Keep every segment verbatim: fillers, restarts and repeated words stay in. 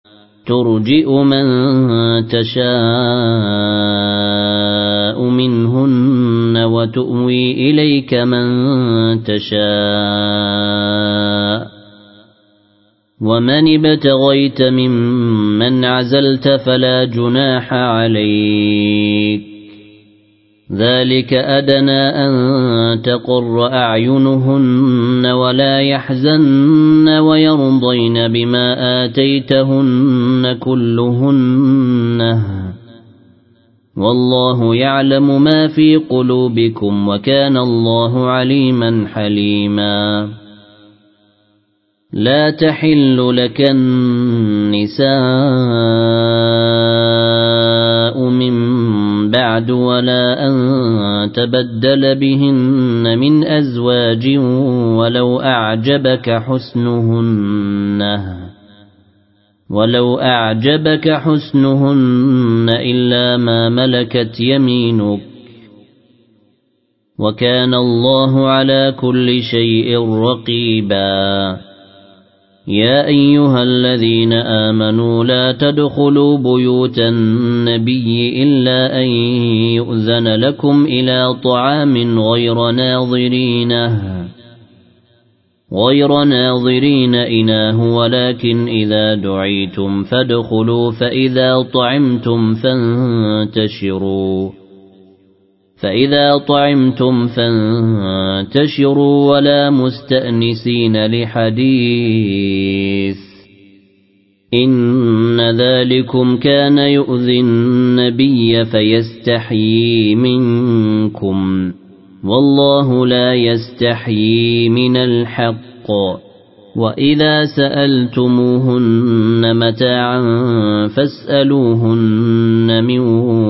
ترجئ من تشاء منهن وتؤوي إليك من تشاء ومن ابتغيت ممن عزلت فلا جناح عليك ذلك أدنى أن تقر أعينهن ولا يحزن ويرضين بما آتيتهن كلهن والله يعلم ما في قلوبكم وكان الله عليما حليما لا تحل لك النساء من بعد ولا أن تبدل بهن من أزواج ولو أعجبك حسنهن ولو أعجبك حسنهن إلا ما ملكت يمينك وكان الله على كل شيء رقيبا يا أيها الذين آمنوا لا تدخلوا بيوت النبي إلا أن يؤذن لكم إلى طعام غير ناظرينه غير ناظرين إناه ولكن إذا دعيتم فادخلوا فإذا طعمتم فانتشروا فإذا طعمتم فانتشروا ولا مستأنسين لحديث إن ذلكم كان يؤذي النبي فيستحيي منكم والله لا يستحيي من الحق وإذا سألتموهن متاعا فاسألوهن من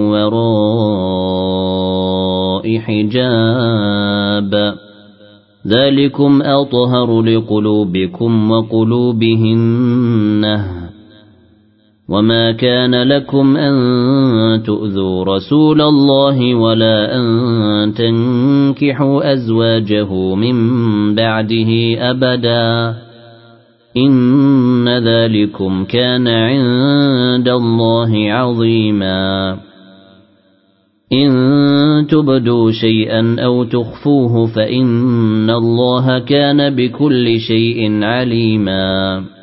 وراء حجاب ذلكم أطهر لقلوبكم وقلوبهن وما كان لكم أن تؤذوا رسول الله ولا أن تنكحوا أزواجه من بعده أبدا إن ذلكم كان عند الله عظيما إن تبدوا شيئا أو تخفوه فإن الله كان بكل شيء عليما